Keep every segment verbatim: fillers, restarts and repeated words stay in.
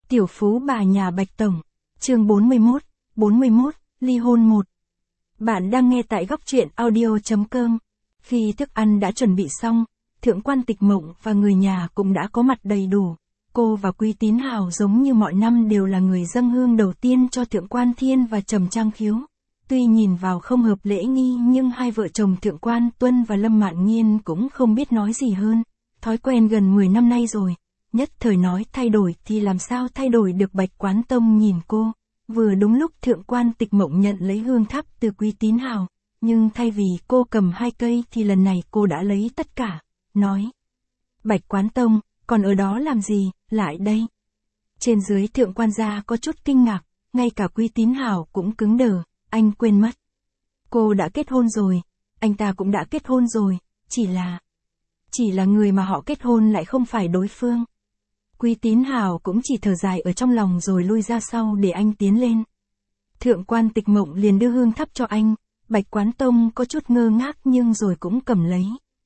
Tiểu phú bà nhà Bạch Tổng, chương bốn mươi mốt, bốn mươi mốt, ly hôn một. Bạn đang nghe tại góc truyện audio.com. Khi thức ăn đã chuẩn bị xong, Thượng quan Tịch Mộng và người nhà cũng đã có mặt đầy đủ. Cô và Quý Tín Hào giống như mọi năm đều là người dâng hương đầu tiên cho Thượng quan Thiên và Trầm Trang Khiếu. Tuy nhìn vào không hợp lễ nghi nhưng hai vợ chồng Thượng quan Tuân và Lâm Mạn Nghiên cũng không biết nói gì hơn. Thói quen gần mười năm nay rồi. Nhất thời nói thay đổi thì làm sao thay đổi được. Bạch Quán Tông nhìn cô. Vừa đúng lúc Thượng quan Tịch Mộng nhận lấy hương thắp từ Quý Tín Hào. Nhưng thay vì cô cầm hai cây thì lần này cô đã lấy tất cả. Nói. Bạch Quán Tông, còn ở đó làm gì, lại đây. Trên dưới Thượng quan gia có chút kinh ngạc. Ngay cả Quý Tín Hào cũng cứng đờ. Anh quên mất. Cô đã kết hôn rồi. Anh ta cũng đã kết hôn rồi. Chỉ là... Chỉ là người mà họ kết hôn lại không phải đối phương. Quý Tín Hào cũng chỉ thở dài ở trong lòng rồi lui ra sau để anh tiến lên. Thượng quan Tịch Mộng liền đưa hương thắp cho anh. Bạch Quán Tông có chút ngơ ngác nhưng rồi cũng cầm lấy.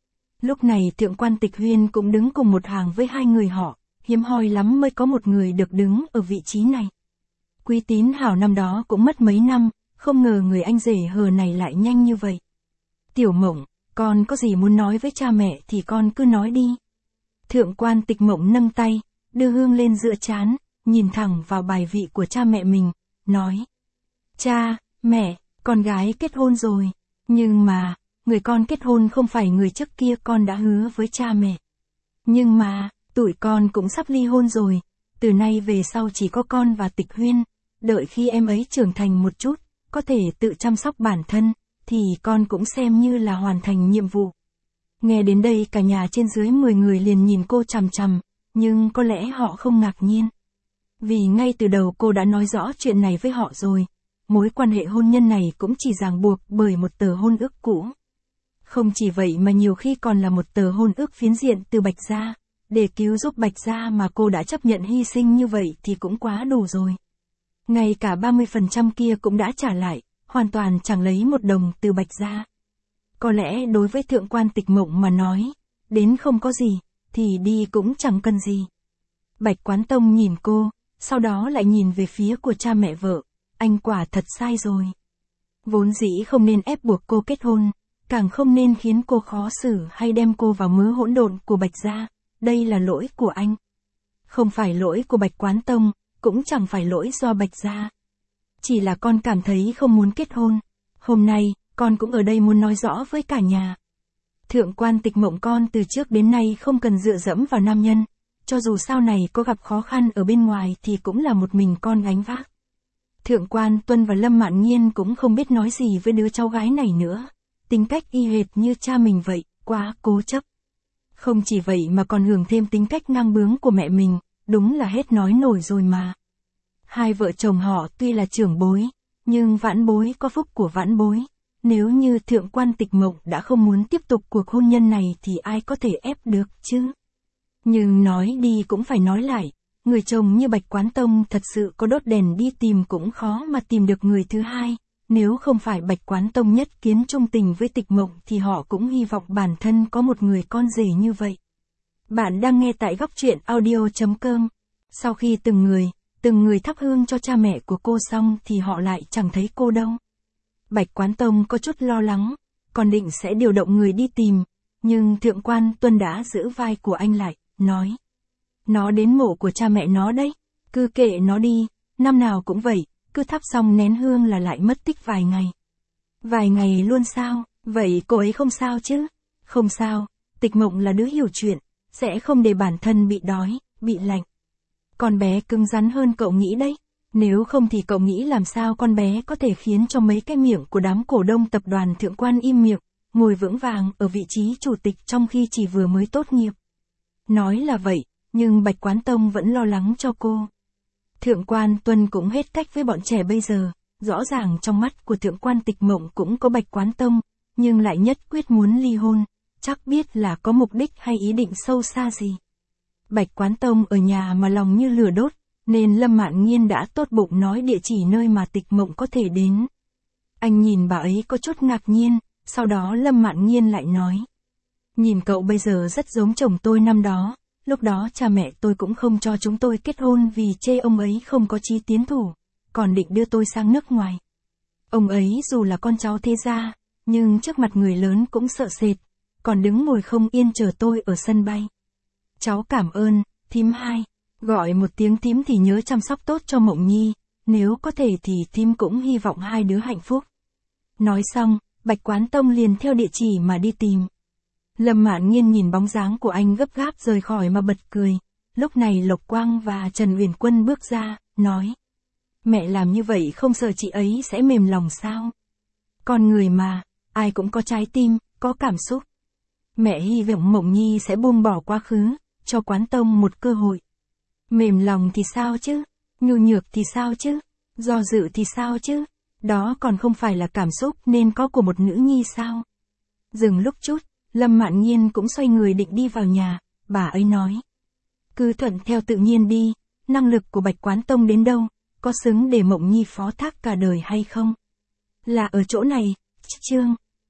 Lúc này Thượng quan Tịch Huyên cũng đứng cùng một hàng với hai người họ. Hiếm hoi lắm mới có một người được đứng ở vị trí này. Quý Tín Hào năm đó cũng mất mấy năm. Không ngờ người anh rể hờ này lại nhanh như vậy. Tiểu Mộng, con có gì muốn nói với cha mẹ thì con cứ nói đi. Thượng quan Tịch Mộng nâng tay, đưa hương lên giữa trán, nhìn thẳng vào bài vị của cha mẹ mình, nói. Cha, mẹ, con gái kết hôn rồi. Nhưng mà, người con kết hôn không phải người trước kia con đã hứa với cha mẹ. Nhưng mà, tụi con cũng sắp ly hôn rồi. Từ nay về sau chỉ có con và Tịch Huyên. Đợi khi em ấy trưởng thành một chút, có thể tự chăm sóc bản thân, thì con cũng xem như là hoàn thành nhiệm vụ. Nghe đến đây cả nhà trên dưới mười người liền nhìn cô chằm chằm, nhưng có lẽ họ không ngạc nhiên. Vì ngay từ đầu cô đã nói rõ chuyện này với họ rồi, mối quan hệ hôn nhân này cũng chỉ ràng buộc bởi một tờ hôn ước cũ. Không chỉ vậy mà nhiều khi còn là một tờ hôn ước phiến diện từ Bạch Gia, để cứu giúp Bạch Gia mà cô đã chấp nhận hy sinh như vậy thì cũng quá đủ rồi. Ngay cả ba mươi phần trăm kia cũng đã trả lại, hoàn toàn chẳng lấy một đồng từ Bạch Gia. Có lẽ đối với Thượng quan Tịch Mộng mà nói, đến không có gì, thì đi cũng chẳng cần gì. Bạch Quán Tông nhìn cô, sau đó lại nhìn về phía của cha mẹ vợ, anh quả thật sai rồi. Vốn dĩ không nên ép buộc cô kết hôn, càng không nên khiến cô khó xử hay đem cô vào mớ hỗn độn của Bạch Gia, đây là lỗi của anh. Không phải lỗi của Bạch Quán Tông, cũng chẳng phải lỗi do Bạch Gia. Chỉ là con cảm thấy không muốn kết hôn. Hôm nay, con cũng ở đây muốn nói rõ với cả nhà. Thượng quan Tịch Mộng con từ trước đến nay không cần dựa dẫm vào nam nhân. Cho dù sau này có gặp khó khăn ở bên ngoài thì cũng là một mình con gánh vác. Thượng quan Tuân và Lâm Mạn Nghiên cũng không biết nói gì với đứa cháu gái này nữa. Tính cách y hệt như cha mình vậy, quá cố chấp. Không chỉ vậy mà còn hưởng thêm tính cách ngang bướng của mẹ mình, đúng là hết nói nổi rồi mà. Hai vợ chồng họ tuy là trưởng bối, nhưng vãn bối có phúc của vãn bối. Nếu như Thượng quan Tịch Mộng đã không muốn tiếp tục cuộc hôn nhân này thì ai có thể ép được chứ? Nhưng nói đi cũng phải nói lại, người chồng như Bạch Quán Tông thật sự có đốt đèn đi tìm cũng khó mà tìm được người thứ hai. Nếu không phải Bạch Quán Tông nhất kiến trung tình với Tịch Mộng thì họ cũng hy vọng bản thân có một người con rể như vậy. Bạn đang nghe tại góc truyện audio.com. Sau khi từng người, từng người thắp hương cho cha mẹ của cô xong thì họ lại chẳng thấy cô đâu. Bạch Quán Tông có chút lo lắng, còn định sẽ điều động người đi tìm, nhưng Thượng quan Tuân đã giữ vai của anh lại, nói. Nó đến mộ của cha mẹ nó đấy, cứ kệ nó đi, năm nào cũng vậy, cứ thắp xong nén hương là lại mất tích vài ngày. Vài ngày luôn sao, vậy cô ấy không sao chứ? Không sao, Tịch Mộng là đứa hiểu chuyện, sẽ không để bản thân bị đói, bị lạnh. Con bé cứng rắn hơn cậu nghĩ đấy. Nếu không thì cậu nghĩ làm sao con bé có thể khiến cho mấy cái miệng của đám cổ đông tập đoàn Thượng quan im miệng, ngồi vững vàng ở vị trí chủ tịch trong khi chỉ vừa mới tốt nghiệp. Nói là vậy, nhưng Bạch Quán Tông vẫn lo lắng cho cô. Thượng quan Tuân cũng hết cách với bọn trẻ bây giờ, rõ ràng trong mắt của Thượng quan Tịch Mộng cũng có Bạch Quán Tông, nhưng lại nhất quyết muốn ly hôn, chắc biết là có mục đích hay ý định sâu xa gì. Bạch Quán Tông ở nhà mà lòng như lửa đốt, nên Lâm Mạn Nghiên đã tốt bụng nói địa chỉ nơi mà Tịch Mộng có thể đến. Anh nhìn bà ấy có chút ngạc nhiên, sau đó Lâm Mạn Nghiên lại nói. Nhìn cậu bây giờ rất giống chồng tôi năm đó, lúc đó cha mẹ tôi cũng không cho chúng tôi kết hôn vì chê ông ấy không có chí tiến thủ, còn định đưa tôi sang nước ngoài. Ông ấy dù là con cháu thế gia, nhưng trước mặt người lớn cũng sợ sệt, còn đứng ngồi không yên chờ tôi ở sân bay. Cháu cảm ơn, thím hai, gọi một tiếng thím thì nhớ chăm sóc tốt cho Mộng Nhi, nếu có thể thì thím cũng hy vọng hai đứa hạnh phúc. Nói xong, Bạch Quán Tông liền theo địa chỉ mà đi tìm. Lâm Mạn Nghiên nhìn bóng dáng của anh gấp gáp rời khỏi mà bật cười. Lúc này Lộc Quang và Trần Uyển Quân bước ra, nói. Mẹ làm như vậy không sợ chị ấy sẽ mềm lòng sao? Con người mà, ai cũng có trái tim, có cảm xúc. Mẹ hy vọng Mộng Nhi sẽ buông bỏ quá khứ, cho Quán Tông một cơ hội. Mềm lòng thì sao chứ? Nhu nhược thì sao chứ? Do dự thì sao chứ? Đó còn không phải là cảm xúc nên có của một nữ nhi sao? Dừng lúc chút, Lâm Mạn Nghiên cũng xoay người định đi vào nhà, bà ấy nói. Cứ thuận theo tự nhiên đi, năng lực của Bạch Quán Tông đến đâu, có xứng để Mộng Nhi phó thác cả đời hay không? Là ở chỗ này, Trương.